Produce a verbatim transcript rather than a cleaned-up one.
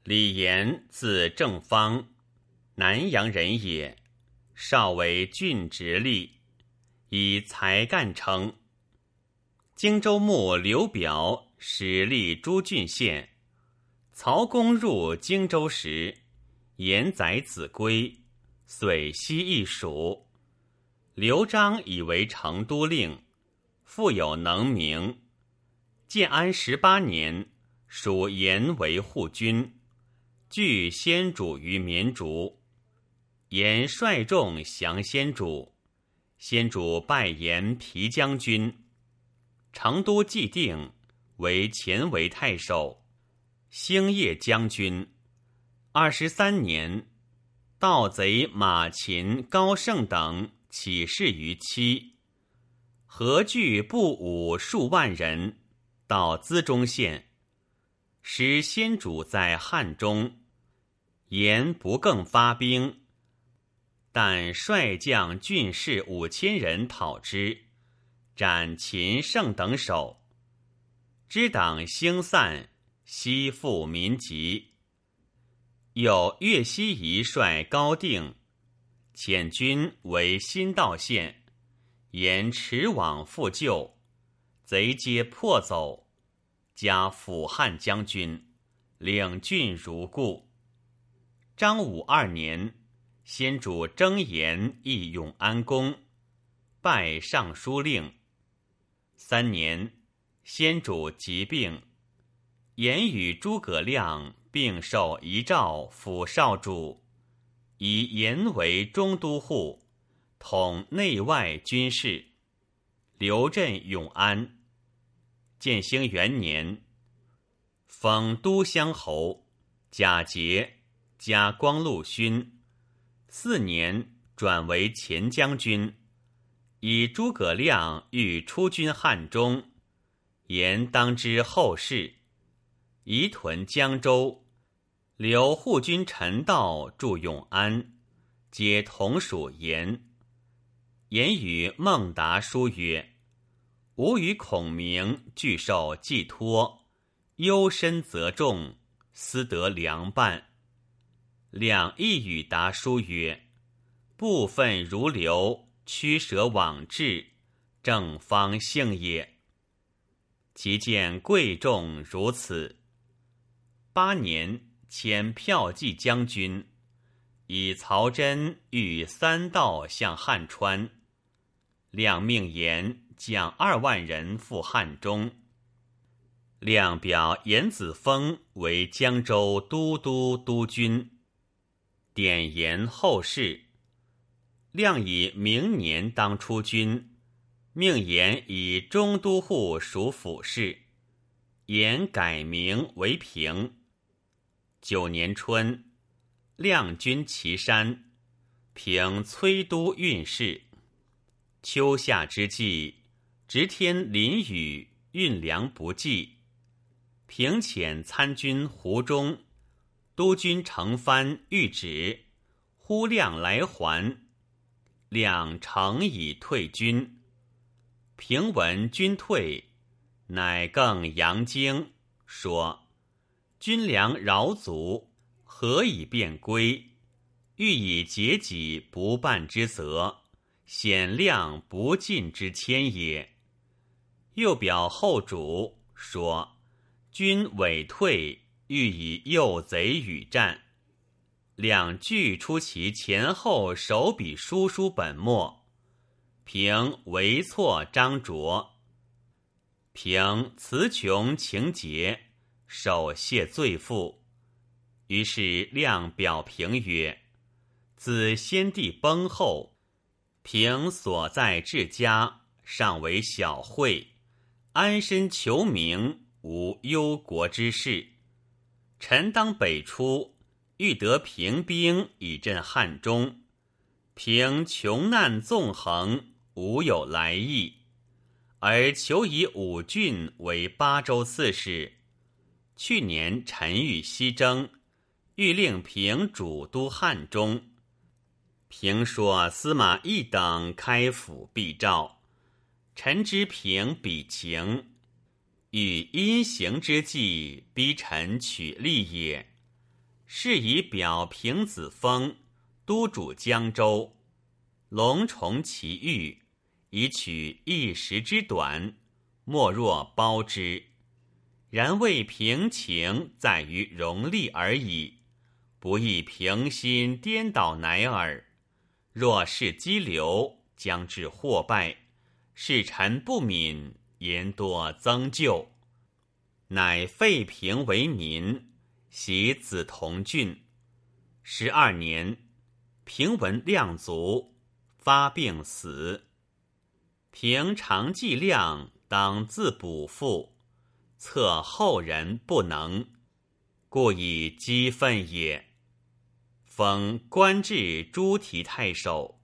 李严字正方，南阳人也。少为郡直吏，以才干称。荆州牧刘表始立诸郡县。曹公入荆州时，严载子规，遂西易蜀。刘璋以为成都令，富有能名。建安十八年，属严为护军，据先主于绵竹。严率众降先主，先主拜严皮将军。成都既定，为前为太守，兴业将军。二十三年，盗贼马秦、高盛等起事于期，合聚步武数万人，到资中县。使先主在汉中，严不更发兵，但率将郡士五千人讨之，斩秦胜等首。支党兴散，西复民籍。有岳西夷率高定，遣军为新道县，沿驰往复救，贼皆破走，加辅汉将军，领郡如故。张武二年，先主征严诣永安宫，拜尚书令。三年，先主疾病，严与诸葛亮并受遗诏辅少主，以严为中都护，统内外军事，留镇永安。建兴元年，封都乡侯，假节，加光禄勋。四年，转为前将军。以诸葛亮欲出军汉中，严当知后事，移屯江州，留护军陈道驻永安，皆同属严。严与孟达书曰：吾与孔明俱受寄托，忧深则重，思得良伴。两亦与达书曰：部分如流，曲舍往志，正方幸也。其见贵重如此。八年，迁骠骑将军，以曹真御三道向汉川。亮命严将二万人赴汉中。亮表严子丰为江州都督督军，典严后事。亮以明年当出军，命严以中都护属府事，严改名为平。九年春，亮军岐山，平崔都运事。秋夏之际，直天淋雨，运粮不济。平遣参军胡忠，督军承蕃谕旨，呼亮来还。亮诚以退军。平闻军退，乃更扬惊，说：军粮饶足，何以便归？欲以节己不办之责，显亮不尽之谦也。又表后主，说军委退，欲以诱贼与战。两据出其前后手笔书书本末，平为错张卓。平词穷情节，手谢罪负。于是亮表平曰：自先帝崩后，平所在治家，尚为小惠，安身求名，无忧国之事。臣当北出，欲得平兵以镇汉中，平穷难纵横，无有来意，而求以五郡为巴州刺史。去年臣欲西征，欲令平主都汉中。平说司马懿等开府必召，臣知平彼情，欲因行之计逼臣取利也。 是以表平子封，都主江州，隆重其欲，以取一时之短，莫若褒之。然为平情在于容力而已，不亦平心颠倒乃耳。若是激流，将至祸败；是臣不敏，言多增咎。乃废平为民，袭子同郡。十二年，平闻量卒，发病死。平常计量，当自补复，策后人不能，故以激愤也。封官至诸提太守。